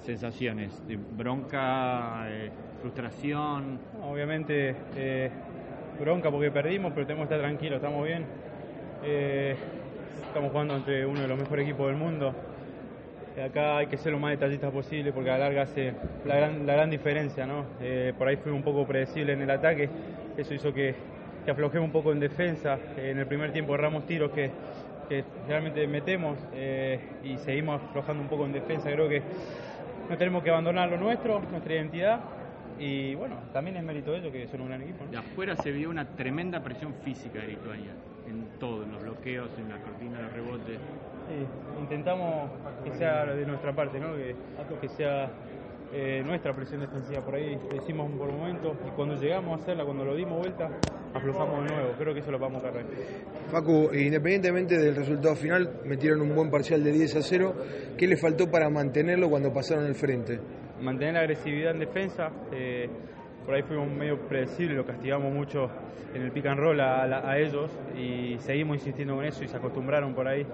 sensaciones? ¿Bronca, frustración? Obviamente bronca porque perdimos, pero tenemos que estar tranquilos, estamos bien. Estamos jugando entre uno de los mejores equipos del mundo. Acá hay que ser lo más detallista posible porque a la larga hace la gran diferencia, ¿no? Por ahí fuimos un poco predecibles en el ataque, eso hizo que aflojemos un poco en defensa. En el primer tiempo erramos tiros que realmente metemos y seguimos aflojando un poco en defensa. Creo que no tenemos que abandonar lo nuestro, nuestra identidad, y bueno, también es mérito de ellos que son un gran equipo, ¿no? De afuera se vio una tremenda presión física de Lituania, en todo, en los bloqueos, en la cortina de rebote. Sí, intentamos que sea de nuestra parte, ¿no? Que sea nuestra presión defensiva. Por ahí lo hicimos por momentos y cuando llegamos a hacerla, cuando lo dimos vuelta, aflojamos de nuevo. Creo que eso lo vamos a cargar. Facu, independientemente del resultado final, metieron un buen parcial de 10-0. ¿Qué le faltó para mantenerlo cuando pasaron al frente? Mantener la agresividad en defensa. Por ahí fuimos medio predecibles, lo castigamos mucho en el pick and roll a ellos y seguimos insistiendo con eso y se acostumbraron por ahí.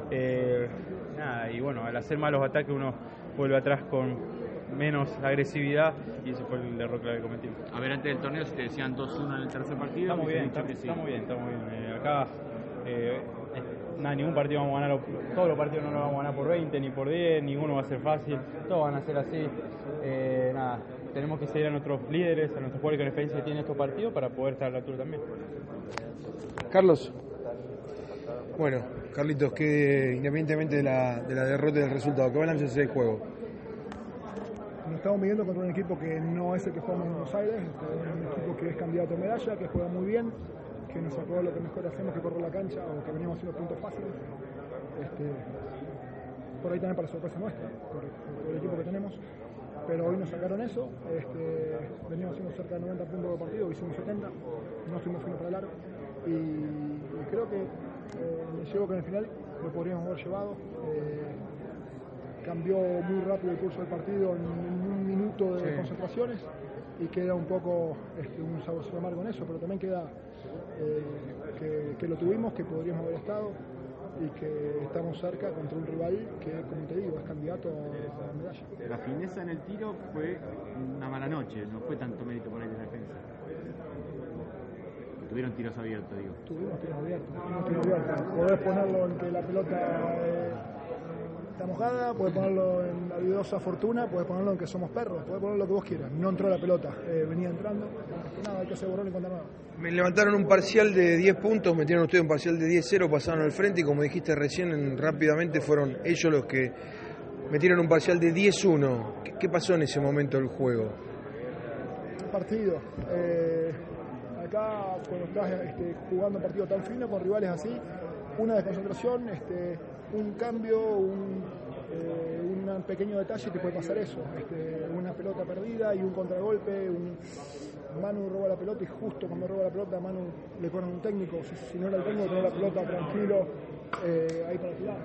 Y bueno, al hacer malos ataques uno vuelve atrás con menos agresividad y ese fue el error que cometimos. A ver, antes del torneo se te decían 2-1 en el tercer partido. Estamos bien. Acá ningún partido vamos a ganar, todos los partidos no los vamos a ganar por 20 ni por 10, ninguno va a ser fácil, todos van a ser así. Tenemos que seguir a nuestros líderes, a nuestros jugadores con experiencia que tienen estos partidos para poder estar a la altura también. Carlos. Bueno, Carlitos, que independientemente de la derrota y del resultado, ¿qué balance hace el juego? Nos estamos midiendo contra un equipo que no es el que jugamos en Buenos Aires, un equipo que es candidato a medalla, que juega muy bien, que nos sacó lo que mejor hacemos, que correr la cancha o que veníamos haciendo puntos fáciles. Por ahí también para sorpresa nuestra, por el equipo que tenemos. Pero hoy nos sacaron eso, veníamos haciendo cerca de 90 puntos de partido, hicimos 70, no estuvimos fino para largo y creo que me llevo que en el final lo podríamos haber llevado. Cambió muy rápido el curso del partido en un minuto de concentraciones y queda un poco un sabor amargo en eso, pero también queda que lo tuvimos, que podríamos haber estado y que estamos cerca contra un rival que, como te digo, es candidato a medalla. La fineza en el tiro fue una mala noche, no fue tanto mérito por ahí de la defensa. Tuvieron tiros abiertos, digo. Tuvimos tiros abiertos. Podés ponerlo en que la pelota está mojada, podés ponerlo en la dudosa fortuna, podés ponerlo en que somos perros, podés poner lo que vos quieras. No entró la pelota, venía entrando. Nada, hay que hacer borrón y contar nada. Me levantaron un parcial de 10 puntos, metieron ustedes un parcial de 10-0, pasaron al frente y como dijiste recién, rápidamente fueron ellos los que metieron un parcial de 10-1. ¿Qué pasó en ese momento del juego? Partido. Acá cuando estás jugando un partido tan fino con rivales así, una desconcentración, un cambio, un pequeño detalle te puede pasar eso, una pelota perdida y un contragolpe, Manu roba la pelota y justo cuando roba la pelota Manu le corren un técnico, si no era el técnico tenía la pelota tranquilo ahí para tirar.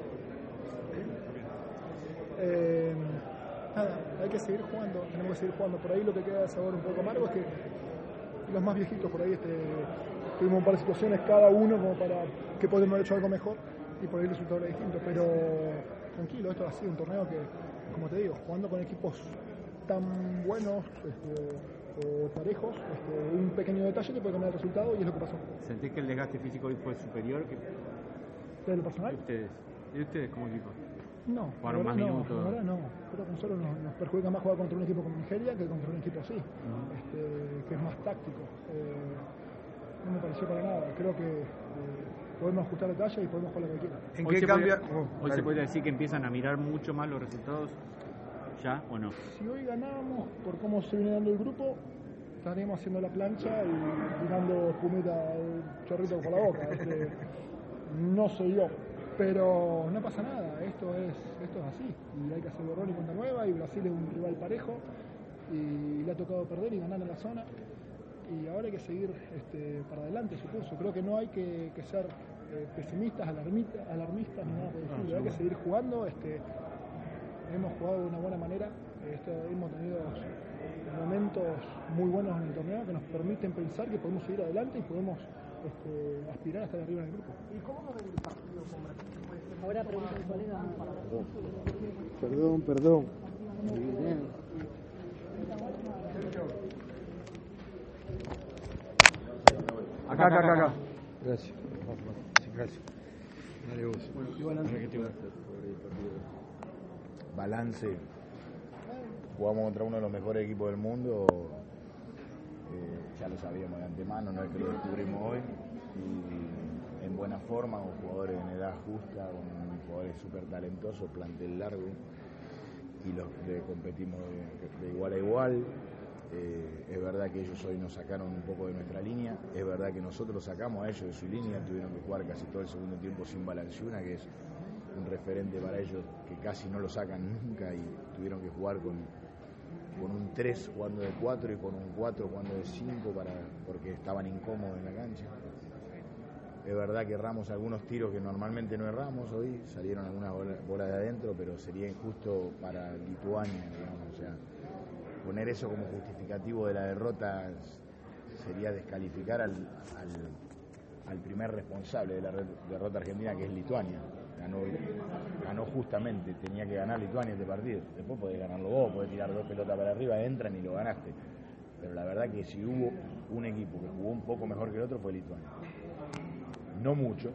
Nada, hay que seguir jugando, tenemos que seguir jugando. Por ahí lo que queda de sabor un poco amargo es que los más viejitos por ahí tuvimos un par de situaciones cada uno como para que podemos haber hecho algo mejor y por ahí el resultado era distinto, pero tranquilo, esto ha sido un torneo que, como te digo, jugando con equipos tan buenos o parejos, un pequeño detalle te puede cambiar el resultado y es lo que pasó. ¿Sentís que el desgaste físico hoy fue superior que ¿De lo personal? ¿Y ustedes como equipo? No, ¿Jugaron más minutos? Ahora no. Creo que nosotros nos perjudica más jugar contra un equipo como Nigeria que contra un equipo así, que es más táctico. No me pareció para nada. Creo que podemos ajustar detalles y podemos jugar lo que quiera. ¿En qué cambia? Hoy se puede decir que empiezan a mirar mucho más los resultados, ¿ya o no? Si hoy ganamos, por cómo se viene dando el grupo, estaríamos haciendo la plancha y tirando espumita, chorrito por la boca. No soy yo. Pero no pasa nada, esto es así y hay que hacer borrón y cuenta nueva y Brasil es un rival parejo y le ha tocado perder y ganar en la zona y ahora hay que seguir para adelante su curso. Creo que no hay que ser pesimistas, alarmistas ni nada por el estilo, hay que seguir jugando. Hemos jugado de una buena manera, hemos tenido momentos muy buenos en el torneo que nos permiten pensar que podemos seguir adelante y podemos aspirar a estar arriba en el grupo. ¿Y cómo no ven el partido con Brasil? Ahora pregunta el colega para Perdón. Acá. Gracias. Sí, gracias. Dale vos. Balance. Jugamos contra uno de los mejores equipos del mundo. Ya lo sabíamos de antemano, no es que lo descubrimos hoy. Y en buena forma, con jugadores en edad justa, con jugadores súper talentosos, plantel largo. Y los que competimos de igual a igual. Es verdad que ellos hoy nos sacaron un poco de nuestra línea, es verdad que nosotros sacamos a ellos de su línea, tuvieron que jugar casi todo el segundo tiempo sin Valanciunas, que es un referente para ellos que casi no lo sacan nunca, y tuvieron que jugar con un 3 jugando de 4 y con un 4 jugando de 5 porque estaban incómodos en la cancha. Es verdad que erramos algunos tiros que normalmente no erramos hoy, salieron algunas bolas de adentro, pero sería injusto para Lituania, digamos, o sea, poner eso como justificativo de la derrota sería descalificar al primer responsable de la derrota argentina, que es Lituania. Ganó justamente, tenía que ganar Lituania este partido. Después podés ganarlo vos, podés tirar 2 pelotas para arriba, entran y lo ganaste. Pero la verdad que si hubo un equipo que jugó un poco mejor que el otro fue Lituania. No mucho,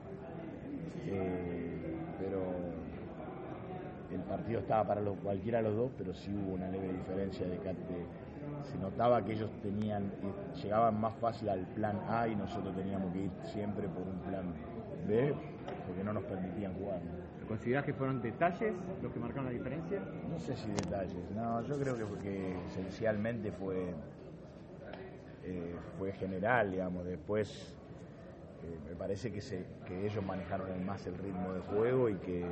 pero el partido estaba para cualquiera de los dos, pero sí hubo una leve diferencia se notaba que ellos llegaban más fácil al plan A y nosotros teníamos que ir siempre por un plan B, porque no nos permitían jugar, ¿no? ¿Considerás que fueron detalles los que marcaron la diferencia? No sé si detalles, no, yo creo que esencialmente fue general, digamos. Después me parece que ellos manejaron más el ritmo de juego y que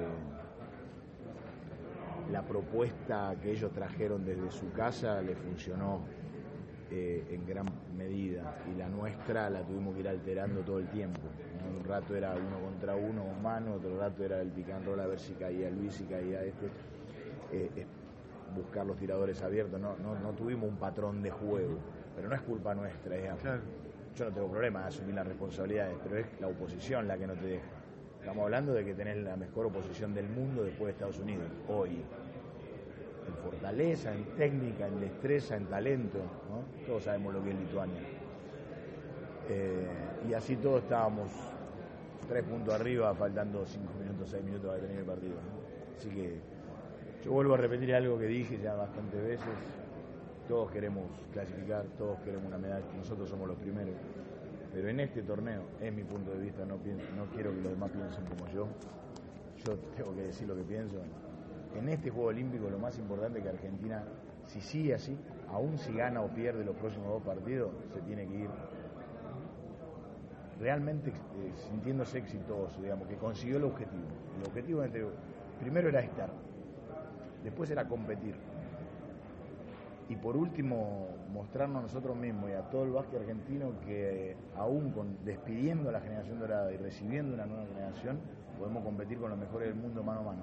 la propuesta que ellos trajeron desde su casa le funcionó en gran medida, y la nuestra la tuvimos que ir alterando todo el tiempo, ¿no? Un rato era 1 contra 1 mano, otro rato era el pick and roll a ver si caía Luis, si caía buscar los tiradores abiertos. No tuvimos un patrón de juego, pero no es culpa nuestra, digamos. Claro. Yo no tengo problema de asumir las responsabilidades, pero es la oposición la que no te deja. Estamos hablando de que tenés la mejor oposición del mundo después de Estados Unidos, hoy. En fortaleza, en técnica, en destreza, en talento, ¿no? Todos sabemos lo que es Lituania. Y así todos estábamos 3 puntos arriba, faltando 5 minutos, 6 minutos para terminar el partido, ¿no? Así que yo vuelvo a repetir algo que dije ya bastantes veces. Todos queremos clasificar, todos queremos una medalla, nosotros somos los primeros. Pero en este torneo, es mi punto de vista, no quiero que los demás piensen como yo tengo que decir lo que pienso. En este Juego Olímpico lo más importante es que Argentina, si sigue así, aún si gana o pierde los próximos 2 partidos, se tiene que ir realmente sintiéndose exitoso, digamos, que consiguió el objetivo. El objetivo primero era estar, después era competir, y por último mostrarnos a nosotros mismos y a todo el básquet argentino que aún despidiendo a la generación dorada y recibiendo una nueva generación, podemos competir con los mejores del mundo mano a mano.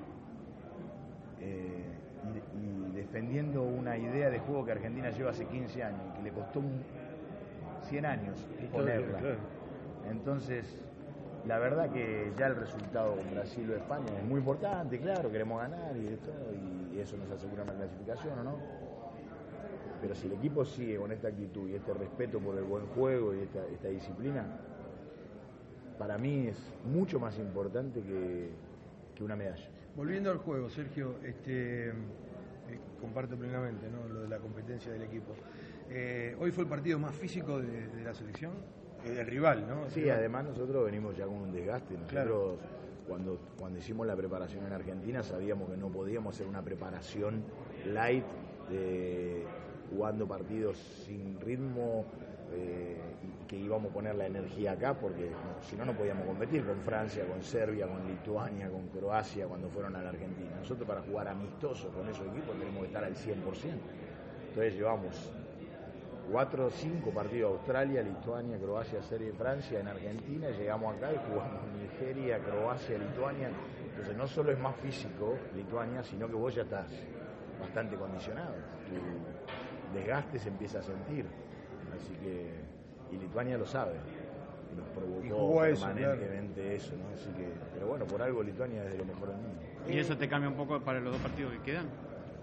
Y defendiendo una idea de juego que Argentina lleva hace 15 años y que le costó 100 años ponerla. Claro. Entonces, la verdad que ya el resultado con Brasil o España es muy importante, claro, queremos ganar y eso nos asegura una clasificación, ¿o no? Pero si el equipo sigue con esta actitud y este respeto por el buen juego y esta disciplina, para mí es mucho más importante que una medalla. Volviendo al juego, Sergio, comparto plenamente, ¿no?, lo de la competencia del equipo. Hoy fue el partido más físico de la selección, del rival, ¿no? Sí, además nosotros venimos ya con un desgaste. Nosotros, claro, cuando hicimos la preparación en Argentina, sabíamos que no podíamos hacer una preparación light, jugando partidos sin ritmo, y que íbamos a poner la energía acá, porque si no podíamos competir con Francia, con Serbia, con Lituania, con Croacia cuando fueron a la Argentina. Nosotros, para jugar amistosos con esos equipos, tenemos que estar al 100%. Entonces llevamos 4 o 5 partidos: Australia, Lituania, Croacia, Serbia y Francia. En Argentina llegamos acá y jugamos Nigeria, Croacia, Lituania. Entonces no solo es más físico Lituania, sino que vos ya estás bastante condicionado. Tu desgaste se empieza a sentir. Así que, y Lituania lo sabe, nos provocó permanentemente eso, ¿no? Así que, pero bueno, por algo Lituania es de lo mejor del mundo. ¿Y eso te cambia un poco para los 2 partidos que quedan?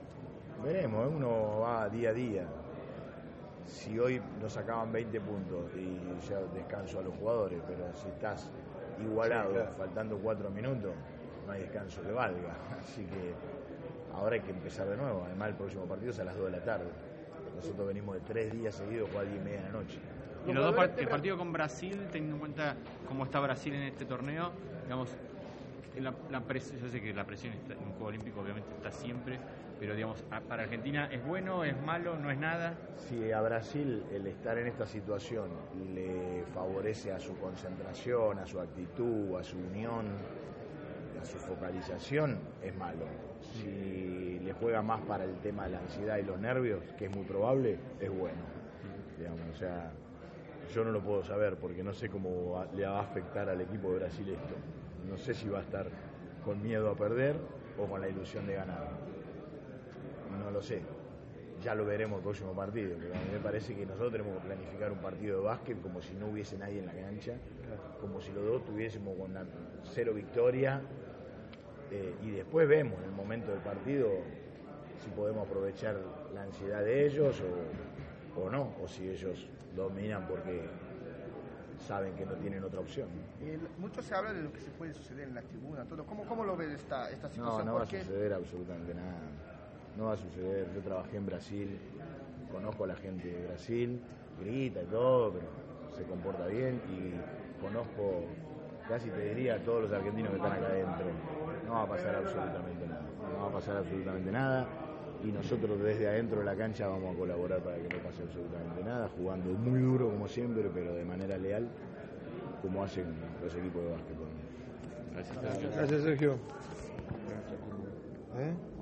Veremos, uno va día a día. Si hoy nos sacaban 20 puntos y ya descanso a los jugadores, pero si estás igualado, sí, claro, faltando 4 minutos, no hay descanso que valga. Así que ahora hay que empezar de nuevo. Además, el próximo partido es a las 2 de la tarde. Nosotros venimos de 3 días seguidos, jugar a 10:30 de la noche. Y el partido con Brasil, teniendo en cuenta cómo está Brasil en este torneo, digamos, yo sé que la presión en un Juego Olímpico obviamente está siempre, pero digamos, para Argentina ¿es bueno, es malo, no es nada? Si a Brasil el estar en esta situación le favorece a su concentración, a su actitud, a su unión, a su focalización, es malo. Si le juega más para el tema de la ansiedad y los nervios, que es muy probable, es bueno. Digamos, o sea, yo no lo puedo saber porque no sé cómo le va a afectar al equipo de Brasil esto. No sé si va a estar con miedo a perder o con la ilusión de ganar. No lo sé. Ya lo veremos el próximo partido. Pero a mí me parece que nosotros tenemos que planificar un partido de básquet como si no hubiese nadie en la cancha, como si los dos tuviésemos con 0 victoria. Y después vemos en el momento del partido si podemos aprovechar la ansiedad de ellos o no, o si ellos dominan porque saben que no tienen otra opción. Mucho se habla de lo que se puede suceder en la tribuna, todo. ¿Cómo lo ves esta situación? No va a suceder absolutamente nada. No va a suceder. Yo trabajé en Brasil, conozco a la gente de Brasil, grita y todo, pero se comporta bien y conozco, casi te diría, a todos los argentinos que están acá adentro. No va a pasar absolutamente nada. No va a pasar absolutamente nada. Y nosotros desde adentro de la cancha vamos a colaborar para que no pase absolutamente nada, jugando muy duro como siempre, pero de manera leal, como hacen los equipos de básquetbol. Gracias, Sergio.